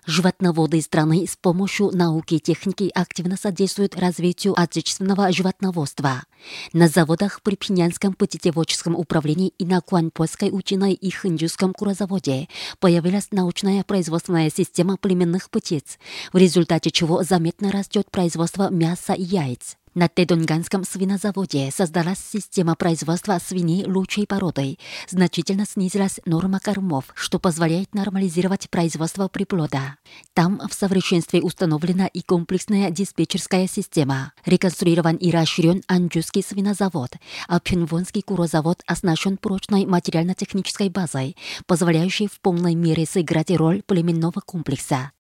Животноводы страны с помощью науки и техники активно содействуют развитию отечественного животноводства. На заводах при Пхеньянском птицеводческом управлении и на Куанпойской утиной и Хинджуском курозаводе появилась научная производственная система племенных птиц, в результате чего заметно растет производство мяса и яиц. На Тэдонганском свинозаводе создалась система производства свиней лучшей породы. Значительно снизилась норма кормов, что позволяет нормализировать производство приплода. Там в совершенстве установлена и комплексная диспетчерская система. Реконструирован и расширен Анджусский свинозавод, а Пхенвонский курозавод оснащен прочной материально-технической базой, позволяющей в полной мере сыграть роль племенного комплекса.